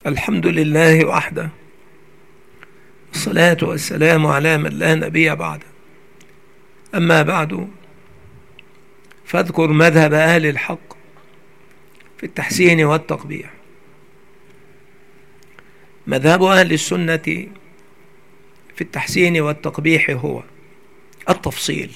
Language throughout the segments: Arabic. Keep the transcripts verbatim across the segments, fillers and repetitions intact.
الحمد لله وحده، الصلاة والسلام على من لا نبي بعده. أما بعد، فاذكر مذهب أهل الحق في التحسين والتقبيح. مذهب أهل السنة في التحسين والتقبيح هو التفصيل،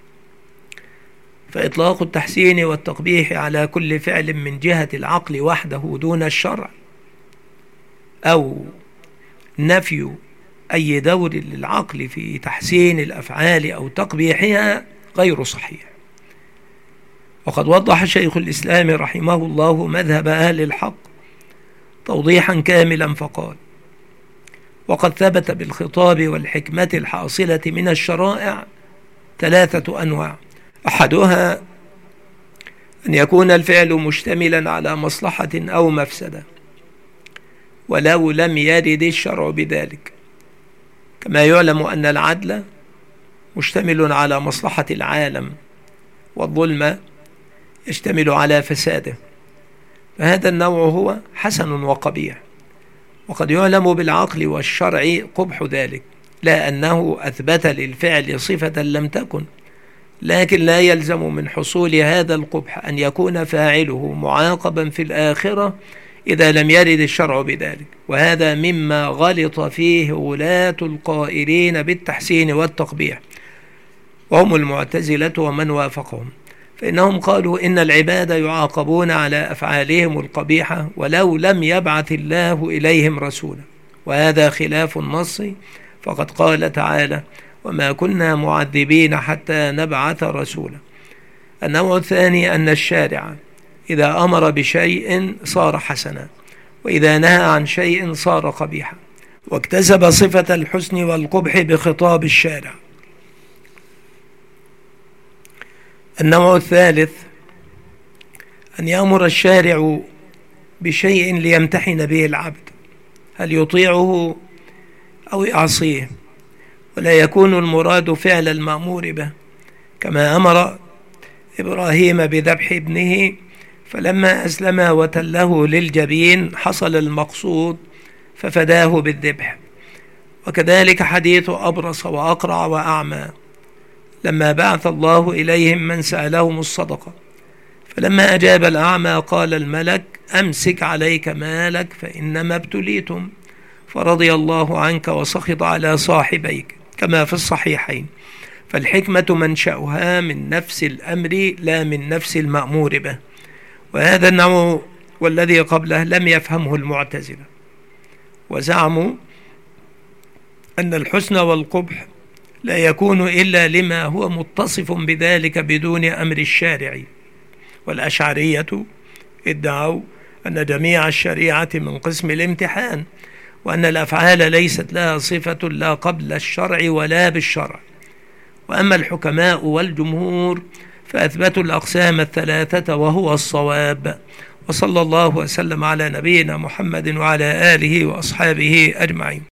فإطلاق التحسين والتقبيح على كل فعل من جهة العقل وحده دون الشرع، أو نفي أي دور للعقل في تحسين الأفعال أو تقبيحها غير صحيح. وقد وضح شيخ الإسلام رحمه الله مذهب أهل الحق توضيحا كاملا فقال: وقد ثبت بالخطاب والحكمة الحاصلة من الشرائع ثلاثة أنواع: أحدها أن يكون الفعل مشتملا على مصلحة أو مفسدة ولو لم يرد الشرع بذلك، كما يعلم أن العدل مشتمل على مصلحة العالم، والظلم يشتمل على فساده، فهذا النوع هو حسن وقبيح. وقد يعلم بالعقل والشرع قبح ذلك، لا أنه أثبت للفعل صفة لم تكن، لكن لا يلزم من حصول هذا القبح أن يكون فاعله معاقبا في الآخرة إذا لم يرد الشرع بذلك. وهذا مما غلط فيه ولاة القائلين بالتحسين والتقبيح، وهم المعتزلة ومن وافقهم، فإنهم قالوا إن العباد يعاقبون على أفعالهم القبيحة ولو لم يبعث الله إليهم رسولا، وهذا خلاف النص، فقد قال تعالى: وما كنا معذبين حتى نبعث رسولا. النوع الثاني أن الشارع إذا أمر بشيء صار حسنا، وإذا نهى عن شيء صار قبيحا، واكتسب صفة الحسن والقبح بخطاب الشارع. النوع الثالث أن يأمر الشارع بشيء ليمتحن به العبد، هل يطيعه أو يعصيه، ولا يكون المراد فعل المأمور به، كما أمر إبراهيم بذبح ابنه فلما أسلم وتله للجبين حصل المقصود ففداه بالذبح. وكذلك حديث أبرص وأقرع وأعمى لما بعث الله إليهم من سألهم الصدقة، فلما أجاب الأعمى قال الملك: أمسك عليك مالك فإنما ابتليتم، فرضي الله عنك وسخط على صاحبيك، كما في الصحيحين. فالحكمة منشأها من نفس الأمر لا من نفس المأمور به. وهذا النوع والذي قبله لم يفهمه المعتزلة، وزعموا أن الحسن والقبح لا يكون إلا لما هو متصف بذلك بدون أمر الشارع. والأشعرية ادعوا أن جميع الشريعة من قسم الامتحان، وأن الأفعال ليست لها صفة لا قبل الشرع ولا بالشرع. وأما الحكماء والجمهور فأثبتوا الأقسام الثلاثة، وهو الصواب. وصلى الله وسلم على نبينا محمد وعلى آله وأصحابه أجمعين.